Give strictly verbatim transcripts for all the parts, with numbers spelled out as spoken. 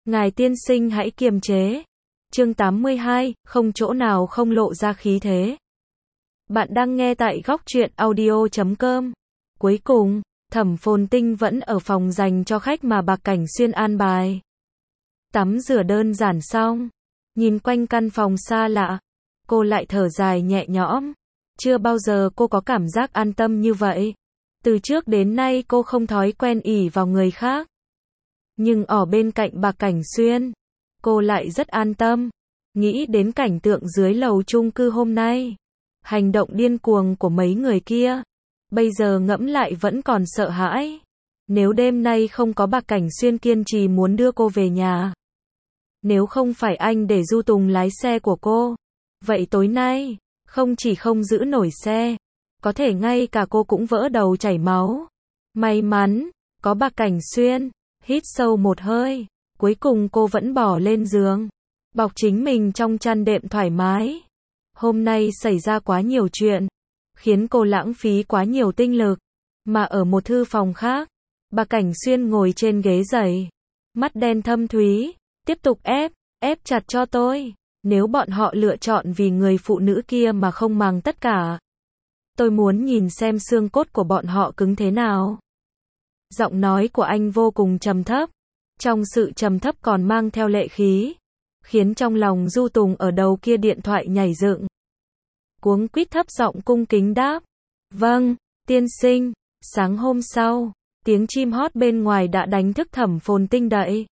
Ngài tiên sinh hãy kiềm chế. Chương tám mươi hai, không chỗ nào không lộ ra khí thế. Bạn đang nghe tại góc truyện audio chấm com. Cuối cùng, Thẩm Phồn Tinh vẫn ở phòng dành cho khách mà Bạc Cảnh Xuyên an bài. Tắm rửa đơn giản xong, nhìn quanh căn phòng xa lạ, cô lại thở dài nhẹ nhõm. Chưa bao giờ cô có cảm giác an tâm như vậy. Từ trước đến nay cô không thói quen ỷ vào người khác. Nhưng ở bên cạnh Bạc Cảnh Xuyên, cô lại rất an tâm. Nghĩ đến cảnh tượng dưới lầu chung cư hôm nay, hành động điên cuồng của mấy người kia, bây giờ ngẫm lại vẫn còn sợ hãi. Nếu đêm nay không có Bạc Cảnh Xuyên kiên trì muốn đưa cô về nhà, nếu không phải anh để Du Tùng lái xe của cô, vậy tối nay, không chỉ không giữ nổi xe, có thể ngay cả cô cũng vỡ đầu chảy máu. May mắn, có Bạc Cảnh Xuyên. Hít sâu một hơi, cuối cùng cô vẫn bỏ lên giường, bọc chính mình trong chăn đệm thoải mái. Hôm nay xảy ra quá nhiều chuyện, khiến cô lãng phí quá nhiều tinh lực. Mà ở một thư phòng khác, Bạc Cảnh Xuyên ngồi trên ghế giày, mắt đen thâm thúy, tiếp tục ép, ép chặt cho tôi. Nếu bọn họ lựa chọn vì người phụ nữ kia mà không màng tất cả, tôi muốn nhìn xem xương cốt của bọn họ cứng thế nào. Giọng nói của anh vô cùng trầm thấp, trong sự trầm thấp còn mang theo lệ khí, khiến trong lòng Du Tùng ở đầu kia điện thoại nhảy dựng. Cuống quýt thấp giọng cung kính đáp, vâng, tiên sinh. Sáng hôm sau, tiếng chim hót bên ngoài đã đánh thức Thẩm Phồn Tinh dậy.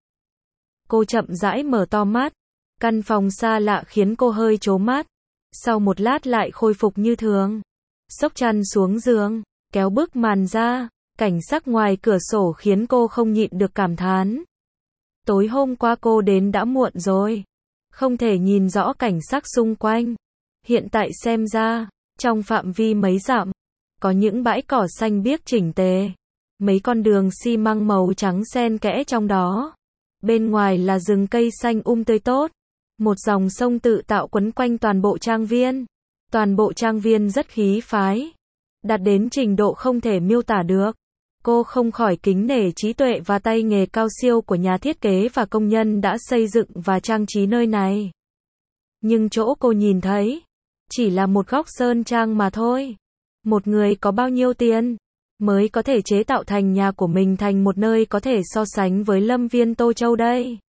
Cô chậm rãi mở to mắt, căn phòng xa lạ khiến cô hơi trố mắt. Sau một lát lại khôi phục như thường, xốc chăn xuống giường, kéo bức màn ra. Cảnh sắc ngoài cửa sổ khiến cô không nhịn được cảm thán. Tối hôm qua cô đến đã muộn rồi, không thể nhìn rõ cảnh sắc xung quanh. Hiện tại xem ra, trong phạm vi mấy dặm, có những bãi cỏ xanh biếc chỉnh tề, mấy con đường xi măng màu trắng xen kẽ trong đó. Bên ngoài là rừng cây xanh um tươi tốt, một dòng sông tự tạo quấn quanh toàn bộ trang viên. Toàn bộ trang viên rất khí phái, đạt đến trình độ không thể miêu tả được. Cô không khỏi kính nể trí tuệ và tay nghề cao siêu của nhà thiết kế và công nhân đã xây dựng và trang trí nơi này. Nhưng chỗ cô nhìn thấy, chỉ là một góc sơn trang mà thôi. Một người có bao nhiêu tiền, mới có thể chế tạo thành nhà của mình thành một nơi có thể so sánh với Lâm Viên Tô Châu đây.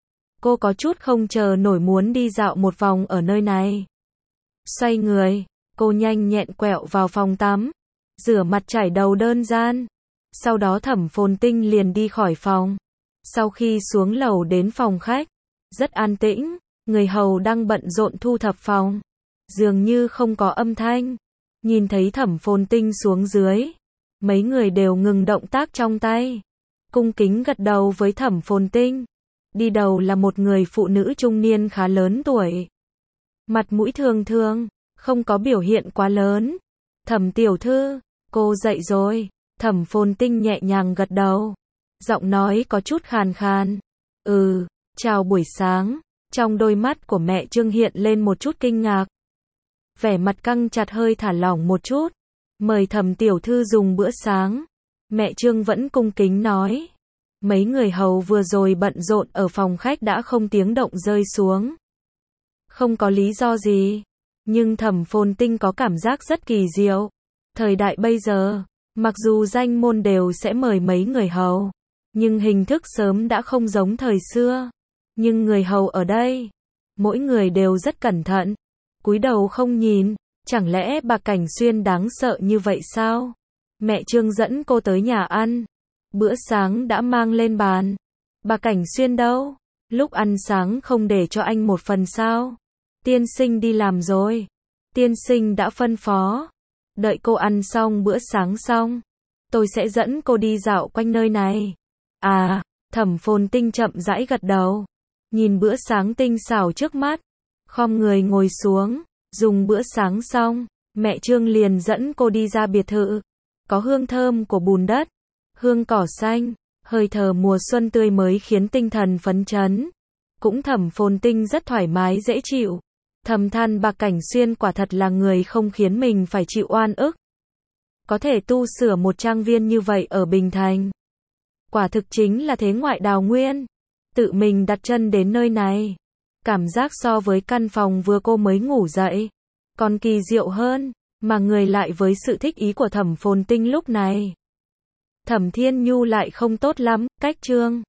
Cô có chút không chờ nổi muốn đi dạo một vòng ở nơi này. Xoay người, cô nhanh nhẹn quẹo vào phòng tắm, rửa mặt chải đầu đơn giản. Sau đó Thẩm Phồn Tinh liền đi khỏi phòng. Sau khi xuống lầu đến phòng khách, rất an tĩnh, người hầu đang bận rộn thu thập phòng, dường như không có âm thanh. Nhìn thấy Thẩm Phồn Tinh xuống dưới, mấy người đều ngừng động tác trong tay, cung kính gật đầu với Thẩm Phồn Tinh. Đi đầu là một người phụ nữ trung niên khá lớn tuổi, mặt mũi thường thường, không có biểu hiện quá lớn. Thẩm tiểu thư, cô dậy rồi. Thẩm Phồn Tinh nhẹ nhàng gật đầu, giọng nói có chút khàn khàn. Ừ, chào buổi sáng. Trong đôi mắt của mẹ Trương hiện lên một chút kinh ngạc. Vẻ mặt căng chặt hơi thả lỏng một chút. Mời Thẩm tiểu thư dùng bữa sáng. Mẹ Trương vẫn cung kính nói. Mấy người hầu vừa rồi bận rộn ở phòng khách đã không tiếng động rơi xuống. Không có lý do gì, nhưng Thẩm Phồn Tinh có cảm giác rất kỳ diệu. Thời đại bây giờ, mặc dù danh môn đều sẽ mời mấy người hầu, nhưng hình thức sớm đã không giống thời xưa. Nhưng người hầu ở đây, mỗi người đều rất cẩn thận, cúi đầu không nhìn. Chẳng lẽ Bạc Cảnh Xuyên đáng sợ như vậy sao? Mẹ Trương dẫn cô tới nhà ăn. Bữa sáng đã mang lên bàn. Bạc Cảnh Xuyên đâu? Lúc ăn sáng không để cho anh một phần sao? Tiên sinh đi làm rồi. Tiên sinh đã phân phó. Đợi cô ăn xong bữa sáng xong, tôi sẽ dẫn cô đi dạo quanh nơi này. À, Thẩm Phồn Tinh chậm rãi gật đầu, nhìn bữa sáng tinh xảo trước mắt, khom người ngồi xuống, dùng bữa sáng xong, mẹ Trương liền dẫn cô đi ra biệt thự. Có hương thơm của bùn đất, hương cỏ xanh, hơi thở mùa xuân tươi mới khiến tinh thần phấn chấn. Cũng Thẩm Phồn Tinh rất thoải mái dễ chịu. Thầm than Bạc Cảnh Xuyên quả thật là người không khiến mình phải chịu oan ức. Có thể tu sửa một trang viên như vậy ở Bình Thành, quả thực chính là thế ngoại đào nguyên. tự mình đặt chân đến nơi này. Cảm giác so với căn phòng vừa cô mới ngủ dậy, còn kỳ diệu hơn, mà người lại với sự thích ý của Thẩm Phồn Tinh lúc này. Thẩm Thiên Nhu lại không tốt lắm, cách Trương